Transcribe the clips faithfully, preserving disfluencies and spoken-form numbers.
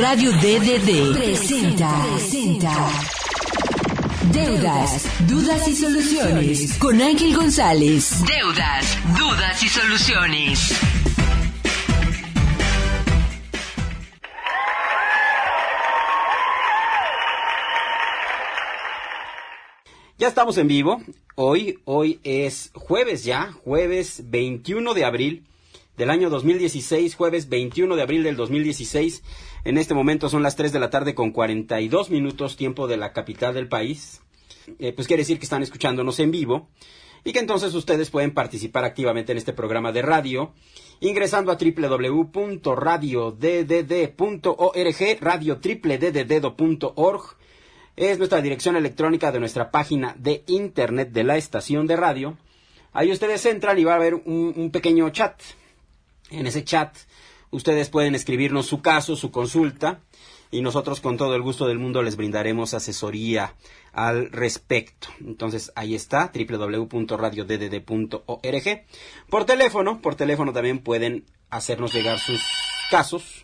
Radio D D D presenta, presenta Deudas, Dudas y Soluciones con Ángel González. Deudas, Dudas y Soluciones. Ya estamos en vivo. Hoy, hoy es jueves ya, jueves veintiuno de abril del año dos mil dieciséis, jueves veintiuno de abril del dos mil dieciséis. En este momento son las tres de la tarde con cuarenta y dos minutos, tiempo de la capital del país. Eh, pues quiere decir que están escuchándonos en vivo y que entonces ustedes pueden participar activamente en este programa de radio ingresando a doble u doble u doble u punto radio d d d punto org, radio doble u doble u doble u punto org. Es nuestra dirección electrónica de nuestra página de internet de la estación de radio. Ahí ustedes entran y va a haber un, un pequeño chat. En ese chat ustedes pueden escribirnos su caso, su consulta, y nosotros con todo el gusto del mundo les brindaremos asesoría al respecto. Entonces ahí está, doble u doble u doble u punto radio d d d punto org. Por teléfono, por teléfono también pueden hacernos llegar sus casos.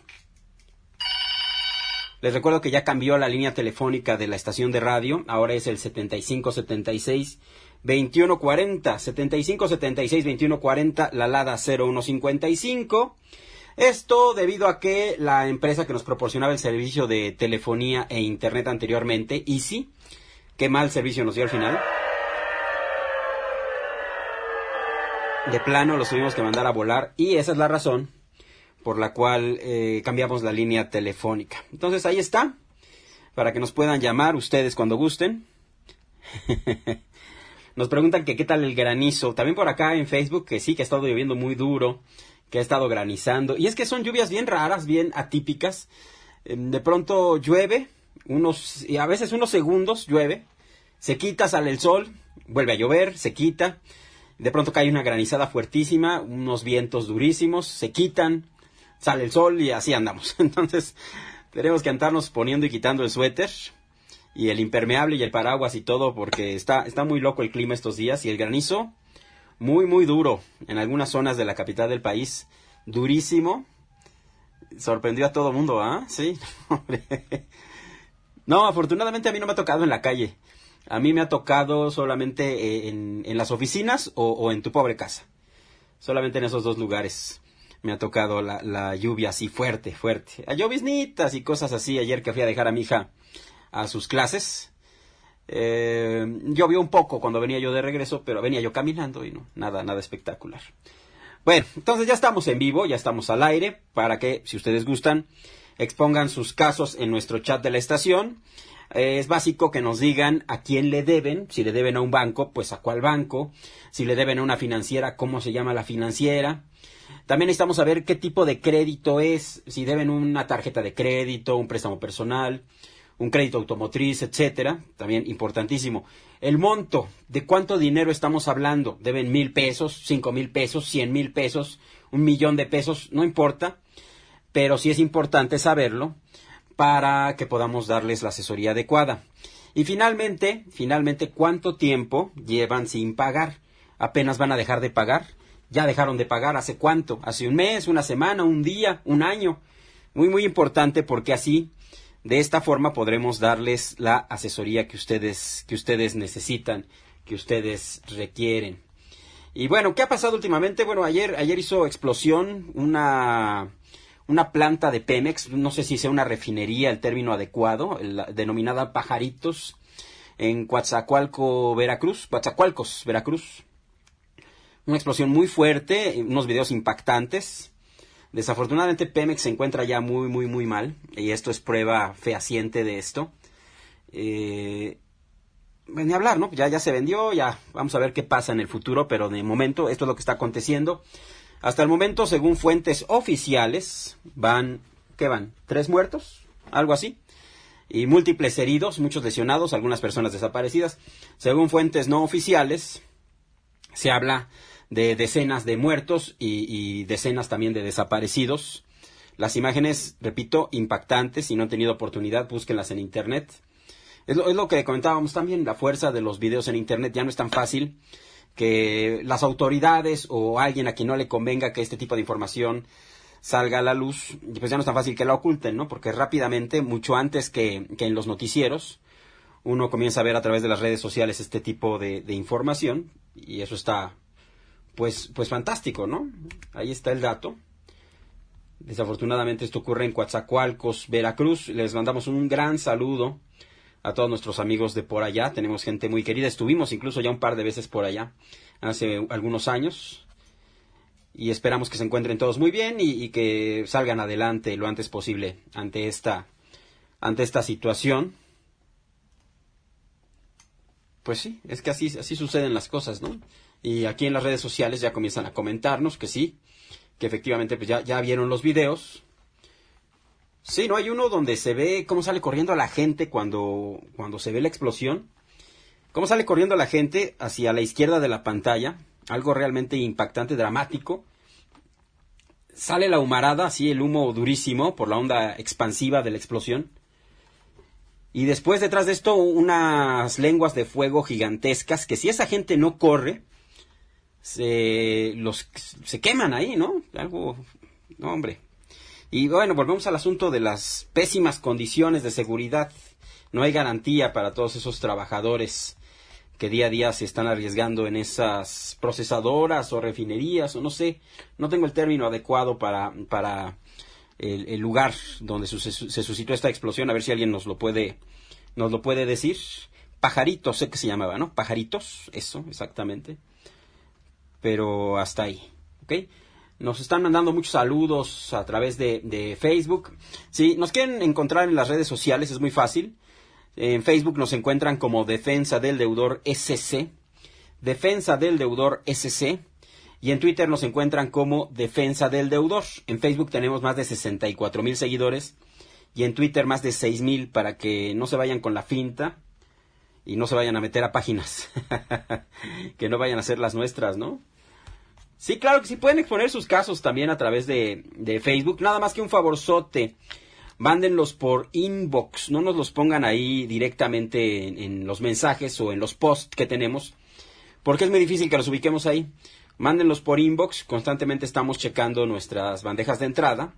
Les recuerdo que ya cambió la línea telefónica de la estación de radio. Ahora es el setenta y cinco setenta y seis veintiuno cuarenta. setenta y cinco setenta y seis veintiuno cuarenta, la LADA cero uno cincuenta y cinco. Esto debido a que la empresa que nos proporcionaba el servicio de telefonía e internet anteriormente, Easy, qué mal servicio nos dio al final. De plano los tuvimos que mandar a volar y esa es la razón por la cual eh, cambiamos la línea telefónica. Entonces ahí está, para que nos puedan llamar ustedes cuando gusten. Nos preguntan que qué tal el granizo. También por acá en Facebook, que sí, que ha estado lloviendo muy duro, que ha estado granizando. Y es que son lluvias bien raras, bien atípicas. Eh, de pronto llueve, unos y a veces unos segundos llueve, se quita, sale el sol, vuelve a llover, se quita. De pronto cae una granizada fuertísima, unos vientos durísimos, se quitan, sale el sol y así andamos. Entonces tenemos que andarnos poniendo y quitando el suéter y el impermeable y el paraguas y todo porque está, está muy loco el clima estos días. Y el granizo muy muy duro en algunas zonas de la capital del país, durísimo. Sorprendió a todo mundo, ¿ah? ¿eh? Sí, hombre. No, afortunadamente a mí no me ha tocado en la calle. A mí me ha tocado solamente en, en las oficinas o, o en tu pobre casa. Solamente en esos dos lugares me ha tocado la, la lluvia así fuerte, fuerte. A lloviznitas y cosas así. Ayer que fui a dejar a mi hija a sus clases, eh, llovió un poco cuando venía yo de regreso, pero venía yo caminando y no, nada, nada espectacular. Bueno, entonces ya estamos en vivo, ya estamos al aire, para que, si ustedes gustan, expongan sus casos en nuestro chat de la estación. Eh, es básico que nos digan a quién le deben. Si le deben a un banco, pues a cuál banco. Si le deben a una financiera, cómo se llama la financiera. También necesitamos saber qué tipo de crédito es, si deben una tarjeta de crédito, un préstamo personal, un crédito automotriz, etcétera. También importantísimo. El monto, de cuánto dinero estamos hablando. Deben mil pesos, cinco mil pesos, cien mil pesos, un millón de pesos, no importa. Pero sí es importante saberlo para que podamos darles la asesoría adecuada. Y finalmente, finalmente, ¿cuánto tiempo llevan sin pagar? ¿Apenas van a dejar de pagar? ¿Ya dejaron de pagar? ¿Hace cuánto? ¿Hace un mes, una semana, un día, un año? Muy, muy importante porque así, de esta forma, podremos darles la asesoría que ustedes, que ustedes necesitan, que ustedes requieren. Y bueno, ¿qué ha pasado últimamente? Bueno, ayer, ayer hizo explosión una, una planta de Pemex, no sé si sea una refinería, el término adecuado, la, denominada Pajaritos, en Coatzacoalco, Veracruz, Coatzacoalcos, Veracruz. Una explosión muy fuerte, unos videos impactantes. Desafortunadamente Pemex se encuentra ya muy, muy, muy mal. Y esto es prueba fehaciente de esto. Eh, ni hablar, ¿no? Ya, ya se vendió, ya vamos a ver qué pasa en el futuro. Pero de momento esto es lo que está aconteciendo. Hasta el momento, según fuentes oficiales, van, ¿qué van? ¿Tres muertos? Algo así. Y múltiples heridos, muchos lesionados, algunas personas desaparecidas. Según fuentes no oficiales, se habla de decenas de muertos y, y decenas también de desaparecidos. Las imágenes, repito, impactantes. Si no han tenido oportunidad, búsquenlas en internet. Es lo, es lo que comentábamos también, la fuerza de los videos en internet. Ya no es tan fácil que las autoridades o alguien a quien no le convenga que este tipo de información salga a la luz, pues ya no es tan fácil que la oculten, ¿no? Porque rápidamente, mucho antes que, que en los noticieros, uno comienza a ver a través de las redes sociales este tipo de, de información, y eso está, pues, pues fantástico, ¿no? Ahí está el dato. Desafortunadamente esto ocurre en Coatzacoalcos, Veracruz. Les mandamos un gran saludo a todos nuestros amigos de por allá. Tenemos gente muy querida. Estuvimos incluso ya un par de veces por allá hace algunos años. Y esperamos que se encuentren todos muy bien y, y que salgan adelante lo antes posible ante esta, ante esta situación. Pues sí, es que así, así suceden las cosas, ¿no? Y aquí en las redes sociales ya comienzan a comentarnos que sí, que efectivamente pues ya, ya vieron los videos. Sí, ¿no? Hay uno donde se ve cómo sale corriendo la gente cuando, cuando se ve la explosión. Cómo sale corriendo la gente hacia la izquierda de la pantalla. Algo realmente impactante, dramático. Sale la humarada, así el humo durísimo por la onda expansiva de la explosión. Y después detrás de esto unas lenguas de fuego gigantescas que si esa gente no corre, se, los, se queman ahí, ¿no? Algo, no, hombre. Y bueno, volvemos al asunto de las pésimas condiciones de seguridad. No hay garantía para todos esos trabajadores que día a día se están arriesgando en esas procesadoras o refinerías, o no sé, no tengo el término adecuado para, para el, el lugar donde se, se suscitó esta explosión, a ver si alguien nos lo puede, nos lo puede decir. Pajaritos, sé que se llamaba, ¿no? Pajaritos, eso, exactamente. Pero hasta ahí, ¿ok? Nos están mandando muchos saludos a través de, de Facebook. Si nos quieren encontrar en las redes sociales, es muy fácil. En Facebook nos encuentran como Defensa del Deudor S C. Defensa del Deudor S C. Y en Twitter nos encuentran como Defensa del Deudor. En Facebook tenemos más de sesenta y cuatro mil seguidores. Y en Twitter más de seis mil, para que no se vayan con la finta. Y no se vayan a meter a páginas. Que no vayan a ser las nuestras, ¿no? Sí, claro que sí, pueden exponer sus casos también a través de, de Facebook. Nada más que un favorzote. Mándenlos por inbox. No nos los pongan ahí directamente en, en los mensajes o en los posts que tenemos. Porque es muy difícil que los ubiquemos ahí. Mándenlos por inbox. Constantemente estamos checando nuestras bandejas de entrada.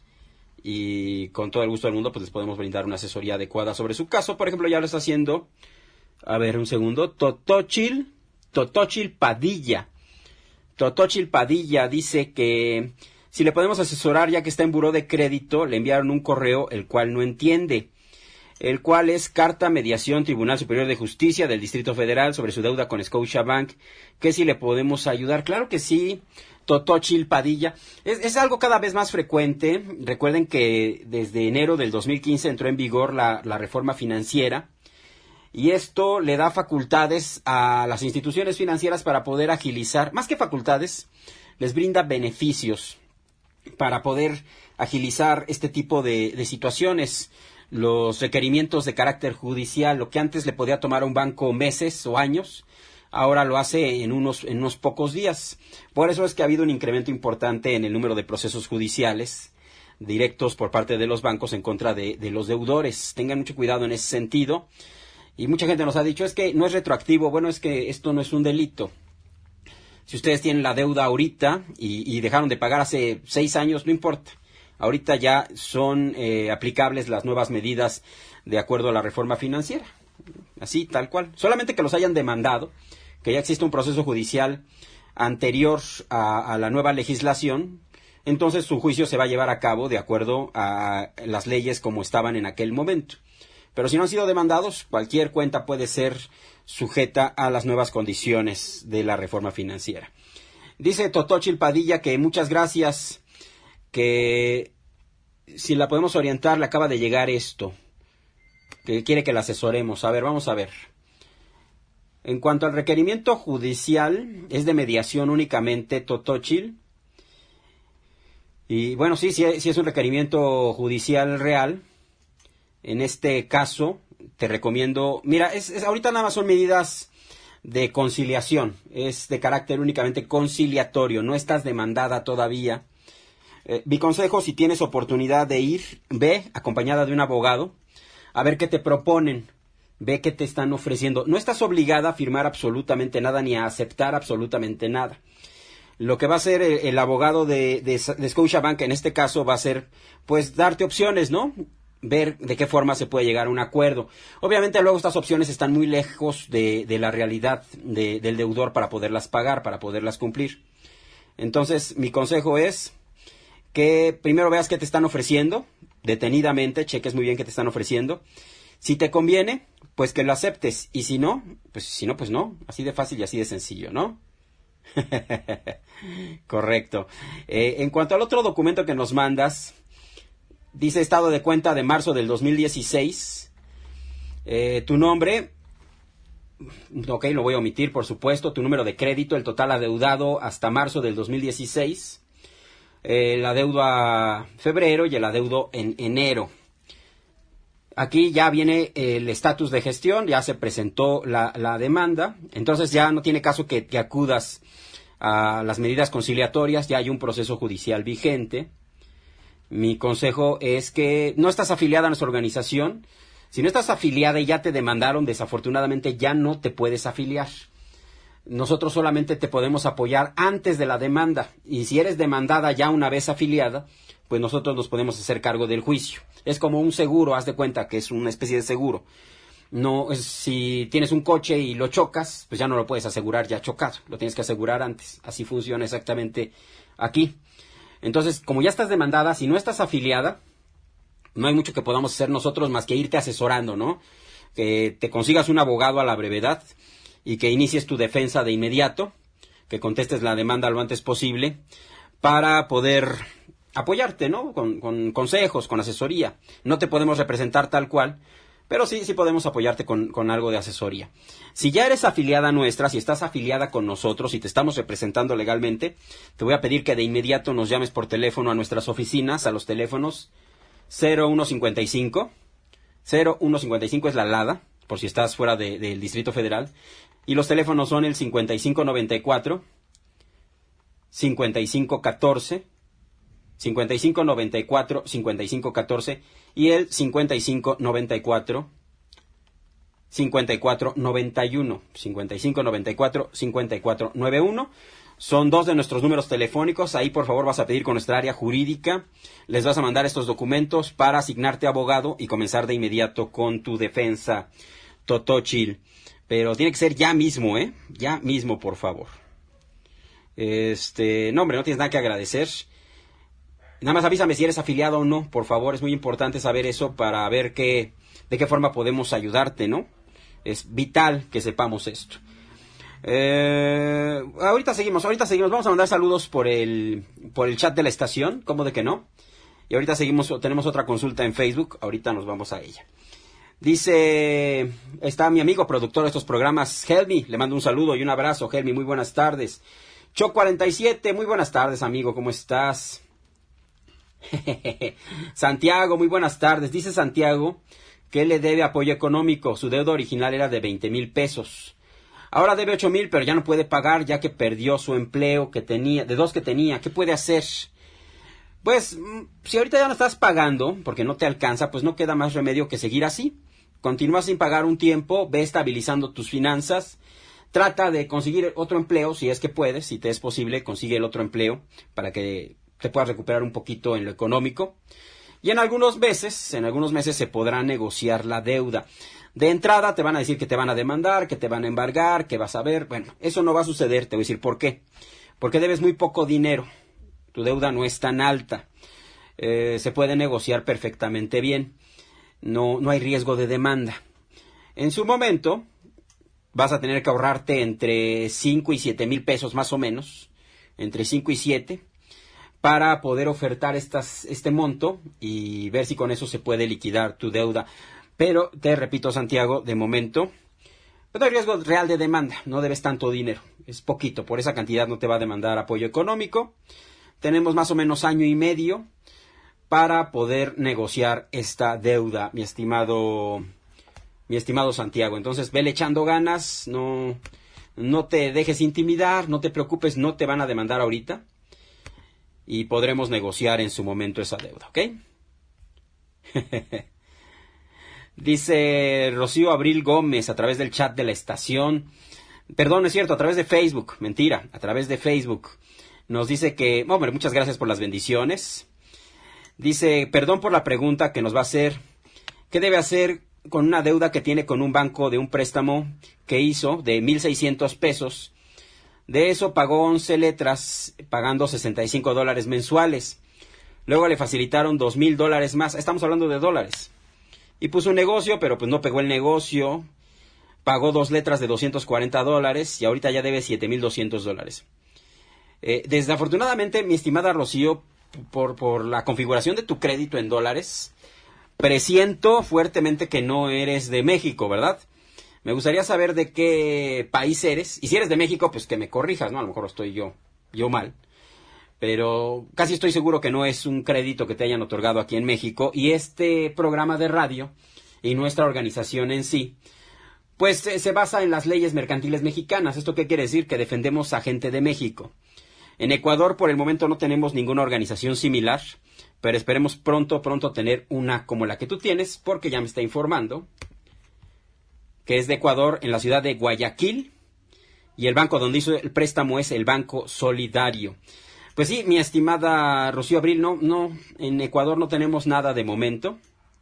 Y con todo el gusto del mundo pues les podemos brindar una asesoría adecuada sobre su caso. Por ejemplo, ya lo está haciendo... A ver, un segundo. Totochil, Totochil Padilla. Totochil Padilla dice que si le podemos asesorar ya que está en buró de crédito, le enviaron un correo el cual no entiende. El cual es Carta Mediación Tribunal Superior de Justicia del Distrito Federal sobre su deuda con Scotiabank. Que si le podemos ayudar. Claro que sí, Totochil Padilla. Es, es algo cada vez más frecuente. Recuerden que desde enero del dos mil quince entró en vigor la, la reforma financiera. Y esto le da facultades a las instituciones financieras para poder agilizar, más que facultades, les brinda beneficios para poder agilizar este tipo de, de situaciones. Los requerimientos de carácter judicial, lo que antes le podía tomar a un banco meses o años, ahora lo hace en unos, en unos pocos días. Por eso es que ha habido un incremento importante en el número de procesos judiciales directos por parte de los bancos en contra de, de los deudores. Tengan mucho cuidado en ese sentido. Y mucha gente nos ha dicho, es que no es retroactivo. Bueno, es que esto no es un delito. Si ustedes tienen la deuda ahorita y, y dejaron de pagar hace seis años, no importa. Ahorita ya son eh, aplicables las nuevas medidas de acuerdo a la reforma financiera. Así, tal cual. Solamente que los hayan demandado, que ya existe un proceso judicial anterior a, a la nueva legislación, entonces su juicio se va a llevar a cabo de acuerdo a las leyes como estaban en aquel momento. Pero si no han sido demandados, cualquier cuenta puede ser sujeta a las nuevas condiciones de la reforma financiera. Dice Totochil Padilla que muchas gracias, que si la podemos orientar, le acaba de llegar esto, que quiere que la asesoremos. A ver, vamos a ver. En cuanto al requerimiento judicial, es de mediación únicamente, Totochil. Y bueno, sí, sí, sí es un requerimiento judicial real. En este caso, te recomiendo... Mira, es, es, ahorita nada más son medidas de conciliación. Es de carácter únicamente conciliatorio. No estás demandada todavía. Eh, mi consejo, si tienes oportunidad de ir, ve acompañada de un abogado a ver qué te proponen. Ve qué te están ofreciendo. No estás obligada a firmar absolutamente nada ni a aceptar absolutamente nada. Lo que va a hacer el, el abogado de, de, de Scotiabank en este caso va a ser, pues, darte opciones, ¿no? Ver de qué forma se puede llegar a un acuerdo. Obviamente luego estas opciones están muy lejos de, de la realidad de, del deudor para poderlas pagar, para poderlas cumplir. Entonces, mi consejo es que primero veas qué te están ofreciendo, detenidamente, cheques muy bien qué te están ofreciendo. Si te conviene, pues que lo aceptes. Y si no, pues si no, pues no. Así de fácil y así de sencillo, ¿no? Correcto. Eh, en cuanto al otro documento que nos mandas, dice estado de cuenta de marzo del dos mil dieciséis. Eh, tu nombre, ok, lo voy a omitir, por supuesto. Tu número de crédito, el total adeudado hasta marzo del dos mil dieciséis. Eh, el adeudo a febrero y el adeudo en enero. Aquí ya viene el estatus de gestión, ya se presentó la, la demanda, entonces ya no tiene caso que, que acudas a las medidas conciliatorias, ya hay un proceso judicial vigente. Mi consejo es que no estás afiliada a nuestra organización. Si no estás afiliada y ya te demandaron, desafortunadamente ya no te puedes afiliar. Nosotros solamente te podemos apoyar antes de la demanda. Y si eres demandada ya una vez afiliada, pues nosotros nos podemos hacer cargo del juicio. Es como un seguro, haz de cuenta que es una especie de seguro. No, es, si tienes un coche y lo chocas, pues ya no lo puedes asegurar ya chocado. Lo tienes que asegurar antes. Así funciona exactamente aquí. Entonces, como ya estás demandada, si no estás afiliada, no hay mucho que podamos hacer nosotros más que irte asesorando, ¿no? Que te consigas un abogado a la brevedad y que inicies tu defensa de inmediato, que contestes la demanda lo antes posible para poder apoyarte, ¿no? Con, con consejos, con asesoría. No te podemos representar tal cual, pero sí, sí podemos apoyarte con, con algo de asesoría. Si ya eres afiliada nuestra, si estás afiliada con nosotros y te estamos representando legalmente, te voy a pedir que de inmediato nos llames por teléfono a nuestras oficinas, a los teléfonos cero uno cincuenta y cinco. cero uno cincuenta y cinco es la LADA, por si estás fuera de, del Distrito Federal. Y los teléfonos son el cincuenta y cinco noventa y cuatro, cincuenta y cinco catorce, cincuenta y cinco noventa y cuatro, cincuenta y cinco catorce y el cincuenta y cinco noventa y cuatro, cincuenta y cuatro noventa y uno, cincuenta y cinco noventa y cuatro, cincuenta y cuatro noventa y uno. Son dos de nuestros números telefónicos. Ahí por favor vas a pedir con nuestra área jurídica. Les vas a mandar estos documentos para asignarte abogado y comenzar de inmediato con tu defensa totochil. Pero tiene que ser ya mismo, ¿eh? Ya mismo, por favor. Este, no, hombre, no tienes nada que agradecer. Nada más avísame si eres afiliado o no, por favor. Es muy importante saber eso para ver qué, de qué forma podemos ayudarte, ¿no? Es vital que sepamos esto. Eh, ahorita seguimos, ahorita seguimos. Vamos a mandar saludos por el, por el chat de la estación. ¿Cómo de que no? Y ahorita seguimos, tenemos otra consulta en Facebook. Ahorita nos vamos a ella. Dice, está mi amigo productor de estos programas, Helmi. Le mando un saludo y un abrazo, Helmi. Muy buenas tardes. Cho cuarenta y siete, muy buenas tardes, amigo. ¿Cómo estás? Santiago, muy buenas tardes. Dice Santiago que le debe apoyo económico. Su deuda original era de veinte mil pesos. Ahora debe ocho mil, pero ya no puede pagar ya que perdió su empleo que tenía, de dos que tenía. ¿Qué puede hacer? Pues, si ahorita ya no estás pagando, porque no te alcanza, pues no queda más remedio que seguir así. Continúa sin pagar un tiempo, ve estabilizando tus finanzas. Trata de conseguir otro empleo, si es que puedes, si te es posible, consigue el otro empleo para que te puedas recuperar un poquito en lo económico. Y en algunos meses, en algunos meses se podrá negociar la deuda. De entrada te van a decir que te van a demandar, que te van a embargar, que vas a ver. Bueno, eso no va a suceder, te voy a decir por qué. Porque debes muy poco dinero. Tu deuda no es tan alta. Eh, se puede negociar perfectamente bien. No, no hay riesgo de demanda. En su momento vas a tener que ahorrarte entre cinco y siete mil pesos más o menos. Entre cinco y siete. Para poder ofertar estas, este monto y ver si con eso se puede liquidar tu deuda. Pero, te repito, Santiago, de momento, no hay riesgo real de demanda. No debes tanto dinero. Es poquito. Por esa cantidad no te va a demandar apoyo económico. Tenemos más o menos año y medio para poder negociar esta deuda, mi estimado, mi estimado Santiago. Entonces, vele echando ganas. No, no te dejes intimidar. No te preocupes. No te van a demandar ahorita. Y podremos negociar en su momento esa deuda, ¿ok? Dice Rocío Abril Gómez a través del chat de la estación. Perdón, es cierto, a través de Facebook. Mentira, a través de Facebook. Nos dice que, hombre, muchas gracias por las bendiciones. Dice, perdón por la pregunta que nos va a hacer. ¿Qué debe hacer con una deuda que tiene con un banco de un préstamo que hizo de mil seiscientos pesos? De eso pagó once letras, pagando sesenta y cinco dólares mensuales. Luego le facilitaron dos mil dólares más. Estamos hablando de dólares. Y puso un negocio, pero pues no pegó el negocio. Pagó dos letras de doscientos cuarenta dólares y ahorita ya debe siete mil doscientos dólares. Eh, desafortunadamente, mi estimada Rocío, por, por la configuración de tu crédito en dólares, presiento fuertemente que no eres de México, ¿verdad? Me gustaría saber de qué país eres. Y si eres de México, pues que me corrijas, ¿no? A lo mejor estoy yo, yo mal. Pero casi estoy seguro que no es un crédito que te hayan otorgado aquí en México. Y este programa de radio y nuestra organización en sí, pues eh, se basa en las leyes mercantiles mexicanas. ¿Esto qué quiere decir? Que defendemos a gente de México. En Ecuador, por el momento, no tenemos ninguna organización similar, pero esperemos pronto, pronto tener una como la que tú tienes, porque ya me está informando que es de Ecuador, en la ciudad de Guayaquil, y el banco donde hizo el préstamo es el Banco Solidario. Pues sí, mi estimada Rocío Abril, no, no, en Ecuador no tenemos nada de momento,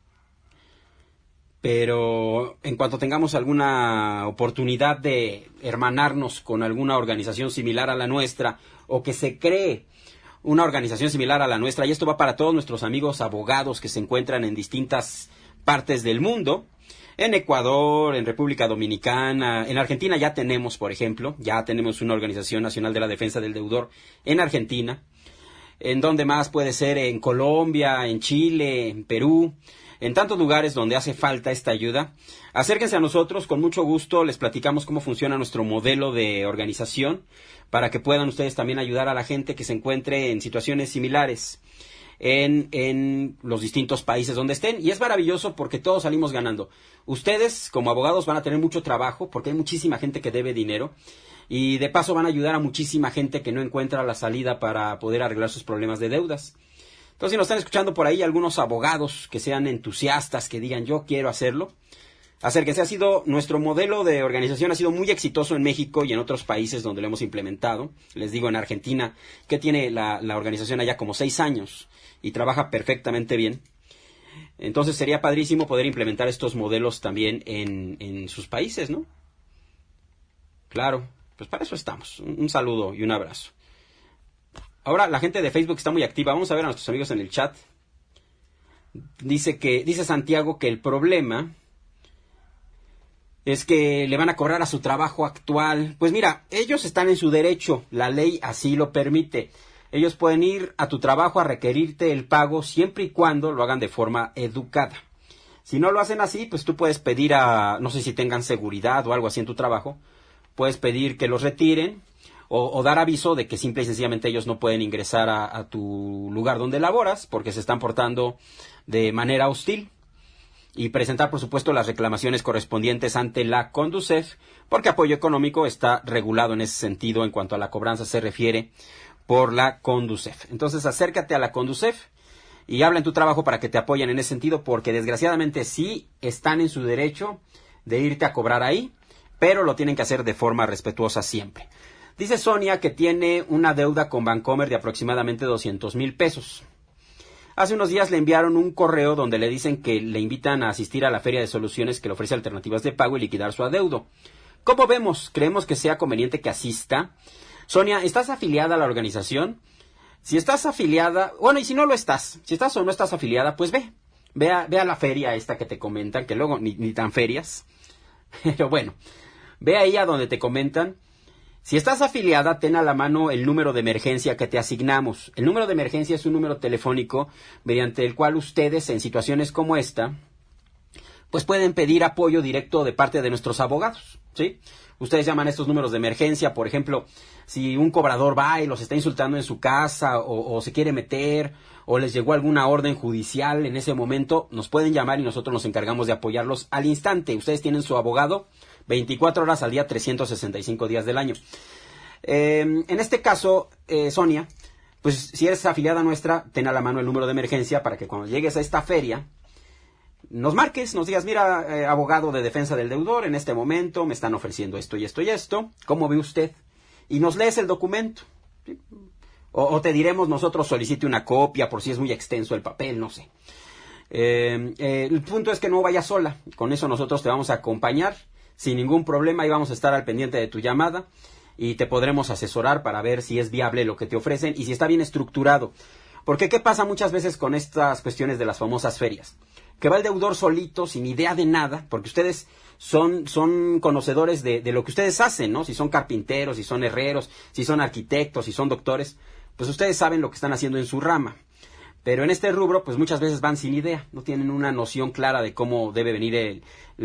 pero en cuanto tengamos alguna oportunidad de hermanarnos con alguna organización similar a la nuestra, o que se cree una organización similar a la nuestra, y esto va para todos nuestros amigos abogados que se encuentran en distintas partes del mundo, en Ecuador, en República Dominicana, en Argentina ya tenemos, por ejemplo, ya tenemos una Organización Nacional de la Defensa del Deudor en Argentina, en donde más puede ser en Colombia, en Chile, en Perú, en tantos lugares donde hace falta esta ayuda. Acérquense a nosotros, con mucho gusto les platicamos cómo funciona nuestro modelo de organización, para que puedan ustedes también ayudar a la gente que se encuentre en situaciones similares en, en los distintos países donde estén. Y es maravilloso porque todos salimos ganando. Ustedes, como abogados, van a tener mucho trabajo porque hay muchísima gente que debe dinero. Y de paso van a ayudar a muchísima gente que no encuentra la salida para poder arreglar sus problemas de deudas. Entonces, si nos están escuchando por ahí algunos abogados que sean entusiastas, que digan yo quiero hacerlo, acérquense. Ha sido, nuestro modelo de organización ha sido muy exitoso en México y en otros países donde lo hemos implementado. Les digo, en Argentina, que tiene la, la organización allá como seis años y trabaja perfectamente bien. Entonces sería padrísimo poder implementar estos modelos también en, en sus países, ¿no? Claro, pues para eso estamos. Un, un saludo y un abrazo. Ahora la gente de Facebook está muy activa. Vamos a ver a nuestros amigos en el chat. Dice que, dice Santiago que el problema es que le van a cobrar a su trabajo actual. Pues mira, ellos están en su derecho, la ley así lo permite. Ellos pueden ir a tu trabajo a requerirte el pago siempre y cuando lo hagan de forma educada. Si no lo hacen así, pues tú puedes pedir a, no sé si tengan seguridad o algo así en tu trabajo, puedes pedir que los retiren o, o dar aviso de que simple y sencillamente ellos no pueden ingresar a, a tu lugar donde laboras porque se están portando de manera hostil. Y presentar, por supuesto, las reclamaciones correspondientes ante la Conducef, porque apoyo económico está regulado en ese sentido en cuanto a la cobranza se refiere por la Conducef. Entonces, acércate a la Conducef y habla en tu trabajo para que te apoyen en ese sentido, porque desgraciadamente sí están en su derecho de irte a cobrar ahí, pero lo tienen que hacer de forma respetuosa siempre. Dice Sonia que tiene una deuda con Bancomer de aproximadamente doscientos mil pesos. Hace unos días le enviaron un correo donde le dicen que le invitan a asistir a la Feria de Soluciones que le ofrece alternativas de pago y liquidar su adeudo. ¿Cómo vemos? ¿Creemos que sea conveniente que asista? Sonia, ¿estás afiliada a la organización? Si estás afiliada, bueno, y si no lo estás, si estás o no estás afiliada, pues ve, ve a, ve a la feria esta que te comentan, que luego ni, ni tan ferias, pero bueno, ve ahí a donde te comentan. Si estás afiliada, ten a la mano el número de emergencia que te asignamos. El número de emergencia es un número telefónico mediante el cual ustedes, en situaciones como esta, pues pueden pedir apoyo directo de parte de nuestros abogados, ¿sí? Ustedes llaman a estos números de emergencia, por ejemplo, si un cobrador va y los está insultando en su casa o, o se quiere meter o les llegó alguna orden judicial en ese momento, nos pueden llamar y nosotros nos encargamos de apoyarlos al instante. Ustedes tienen su abogado veinticuatro horas al día, trescientos sesenta y cinco días del año. Eh, en este caso, eh, Sonia, pues si eres afiliada nuestra, ten a la mano el número de emergencia para que cuando llegues a esta feria, nos marques, nos digas, mira, eh, abogado de defensa del deudor, en este momento me están ofreciendo esto y esto y esto, ¿cómo ve usted? Y nos lees el documento. ¿Sí? O, o te diremos nosotros solicite una copia por si es muy extenso el papel, no sé. Eh, eh, el punto es que no vayas sola. Con eso nosotros te vamos a acompañar sin ningún problema y vamos a estar al pendiente de tu llamada y te podremos asesorar para ver si es viable lo que te ofrecen y si está bien estructurado. Porque ¿qué pasa muchas veces con estas cuestiones de las famosas ferias? Que va el deudor solito, sin idea de nada, porque ustedes son, son conocedores de, de lo que ustedes hacen, ¿no? Si son carpinteros, si son herreros, si son arquitectos, si son doctores, pues ustedes saben lo que están haciendo en su rama. Pero en este rubro, pues muchas veces van sin idea, no tienen una noción clara de cómo debe venir el,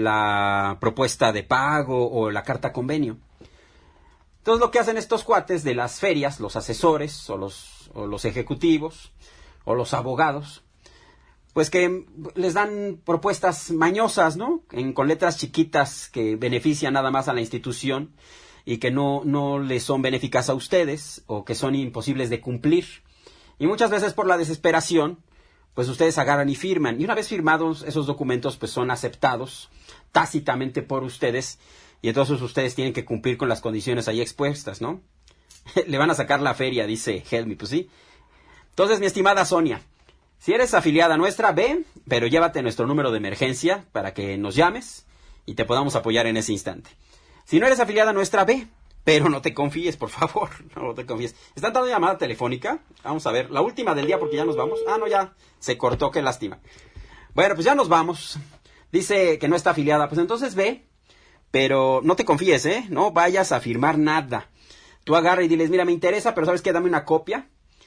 la propuesta de pago o la carta convenio. Entonces lo que hacen estos cuates de las ferias, los asesores o los, o los ejecutivos o los abogados, pues que les dan propuestas mañosas, ¿no? En, con letras chiquitas que benefician nada más a la institución y que no, no les son benéficas a ustedes o que son imposibles de cumplir. Y muchas veces por la desesperación, pues ustedes agarran y firman. Y una vez firmados esos documentos, pues son aceptados tácitamente por ustedes. Y entonces ustedes tienen que cumplir con las condiciones ahí expuestas, ¿no? Le van a sacar la feria, dice Helmi, pues sí. Entonces, mi estimada Sonia, si eres afiliada nuestra, ve, pero llévate nuestro número de emergencia para que nos llames y te podamos apoyar en ese instante. Si no eres afiliada nuestra, ve, pero no te confíes, por favor, no te confíes. ¿Está dando llamada telefónica? Vamos a ver, la última del día porque ya nos vamos. Ah, no, ya se cortó, qué lástima. Bueno, pues ya nos vamos. Dice que no está afiliada, pues entonces ve, pero no te confíes, ¿eh? No vayas a firmar nada. Tú agarra y diles, mira, me interesa, pero ¿sabes qué? Dame una copia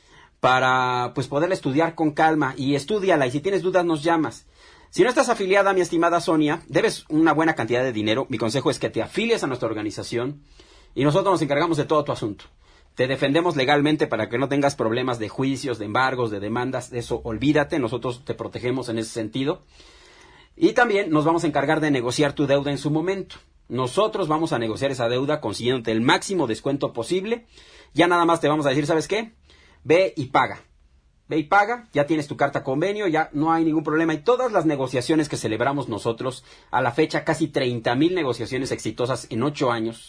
para, pues, poderla estudiar con calma. Y estúdiala, y si tienes dudas nos llamas. Si no estás afiliada, mi estimada Sonia, debes una buena cantidad de dinero. Mi consejo es que te afilies a nuestra organización y nosotros nos encargamos de todo tu asunto. Te defendemos legalmente para que no tengas problemas de juicios, de embargos, de demandas. De eso olvídate, nosotros te protegemos en ese sentido. Y también nos vamos a encargar de negociar tu deuda en su momento. Nosotros vamos a negociar esa deuda consiguiéndote el máximo descuento posible. Ya nada más te vamos a decir, ¿sabes qué? Ve y paga. Ve y paga, ya tienes tu carta convenio, ya no hay ningún problema. Y todas las negociaciones que celebramos nosotros, a la fecha casi treinta mil negociaciones exitosas en ocho años,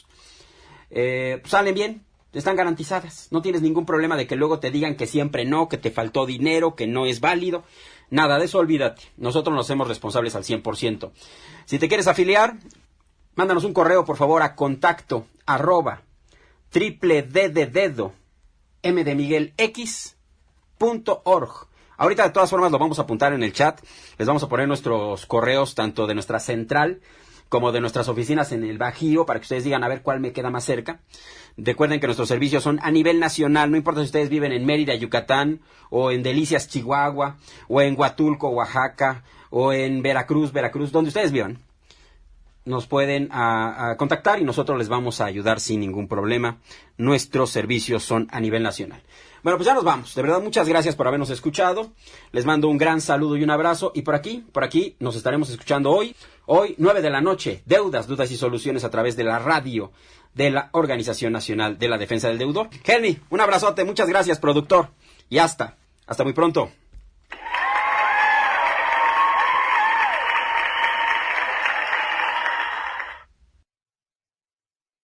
eh, pues salen bien, están garantizadas. No tienes ningún problema de que luego te digan que siempre no, que te faltó dinero, que no es válido. Nada de eso, olvídate. Nosotros nos hacemos responsables al cien por ciento. Si te quieres afiliar, mándanos un correo, por favor, a contacto arroba triple d de dedo m de Miguel x punto org. Ahorita de todas formas lo vamos a apuntar en el chat. Les vamos a poner nuestros correos tanto de nuestra central como de nuestras oficinas en el Bajío para que ustedes digan a ver cuál me queda más cerca. Recuerden que nuestros servicios son a nivel nacional, no importa si ustedes viven en Mérida, Yucatán, o en Delicias, Chihuahua, o en Huatulco, Oaxaca, o en Veracruz, Veracruz, donde ustedes vivan. Nos pueden a, a contactar y nosotros les vamos a ayudar sin ningún problema. Nuestros servicios son a nivel nacional. Bueno, pues ya nos vamos. De verdad, muchas gracias por habernos escuchado. Les mando un gran saludo y un abrazo. Y por aquí, por aquí, nos estaremos escuchando hoy. Hoy, nueve de la noche, Deudas, Dudas y Soluciones a través de la radio de la Organización Nacional de la Defensa del Deudor. Helmi, un abrazote. Muchas gracias, productor. Y hasta, hasta muy pronto.